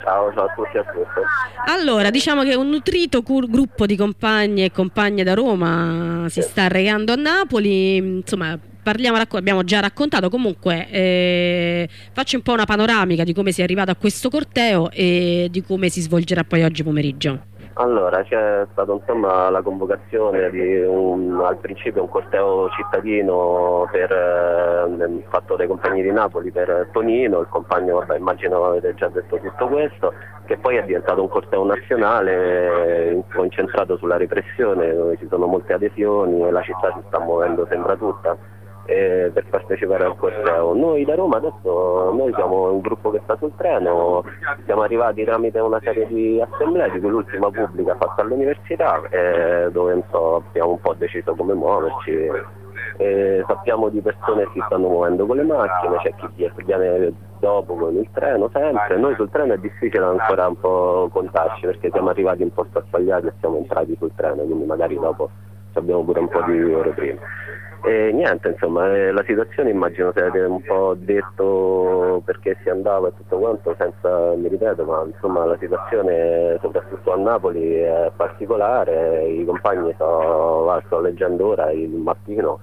Ciao, ciao a tutti e a tutte. Allora, diciamo che un nutrito gruppo di compagni e compagne da Roma si Sì. sta recando a Napoli. Insomma, abbiamo già raccontato. Comunque, faccio un po' una panoramica di come si è arrivato a questo corteo e di come si svolgerà poi oggi pomeriggio. Allora, c'è stata insomma la convocazione al principio un corteo cittadino fatto dai compagni di Napoli per Tonino, il compagno, vabbè, immagino avete già detto tutto questo, che poi è diventato un corteo nazionale concentrato sulla repressione, dove ci sono molte adesioni e la città si sta muovendo, sembra tutta, per partecipare al corteo. Noi da Roma adesso noi siamo un gruppo che sta sul treno, siamo arrivati tramite una serie di assemblee, di cui l'ultima pubblica fatta all'università, dove abbiamo un po' deciso come muoverci. Sappiamo di persone che si stanno muovendo con le macchine, c'è chi viene dopo con il treno sempre. Noi sul treno è difficile ancora un po' contarci perché siamo arrivati in posto sbagliato e siamo entrati sul treno, quindi magari dopo abbiamo pure un po' di ore prima. E niente, insomma, la situazione immagino se avete un po' detto perché si andava e tutto quanto, senza mi ripeto, ma insomma la situazione soprattutto a Napoli è particolare, i compagni sto leggendo ora il mattino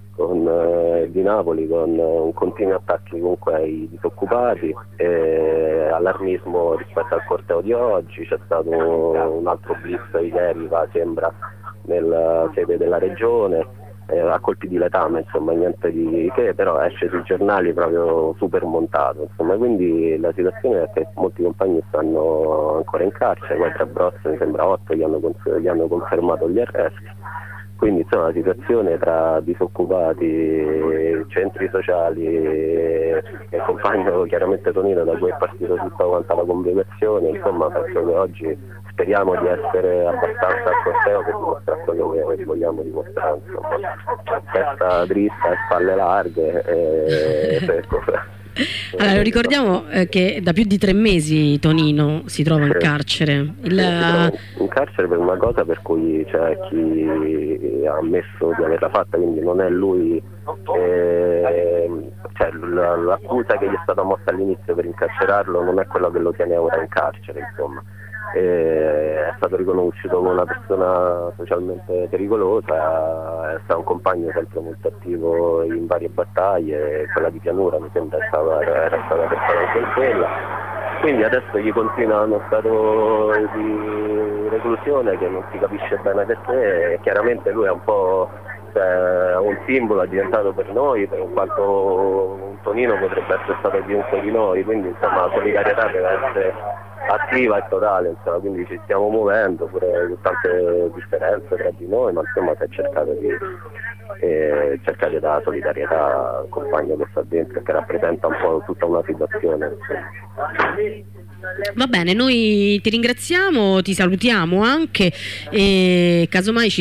di Napoli con continui attacchi comunque ai disoccupati, allarmismo rispetto al corteo di oggi, c'è stato un altro blitz ieri, sembra, nella sede della regione, a colpi di letame, insomma niente di che, però esce sui giornali proprio super montato, insomma, quindi la situazione è che molti compagni stanno ancora in carcere, poi tra Bros mi sembra 8 gli hanno confermato gli arresti, quindi insomma la situazione tra disoccupati, centri sociali e il compagno chiaramente Tonino da cui è partito tutta quanta la convocazione, insomma penso che oggi speriamo di essere abbastanza al corteo per dimostrare quello che vogliamo dimostrare, insomma. Testa dritta e spalle larghe Allora, lo ricordiamo che da più di 3 mesi Tonino si trova in carcere. Si trova in carcere per una cosa per cui c'è chi ha ammesso di averla fatta, quindi non è lui, l'accusa che gli è stata mossa all'inizio per incarcerarlo non è quello che lo tiene ora in carcere, insomma. È stato riconosciuto come una persona socialmente pericolosa, è stato un compagno sempre molto attivo in varie battaglie, quella di Pianura mi sembra era stata persona anche in quella, quindi adesso gli continua uno stato di reclusione che non si capisce bene perché, e chiaramente lui è un po' un simbolo, è diventato per noi, per quanto un Tonino potrebbe essere stato chiunque di noi, quindi insomma la solidarietà deve essere attiva e totale, insomma, quindi ci stiamo muovendo pure con tante differenze tra di noi, ma insomma si è cercato di cercare di dare solidarietà al compagno che sta dentro e che rappresenta un po' tutta una situazione, insomma. Va bene, noi ti ringraziamo, ti salutiamo anche e casomai ci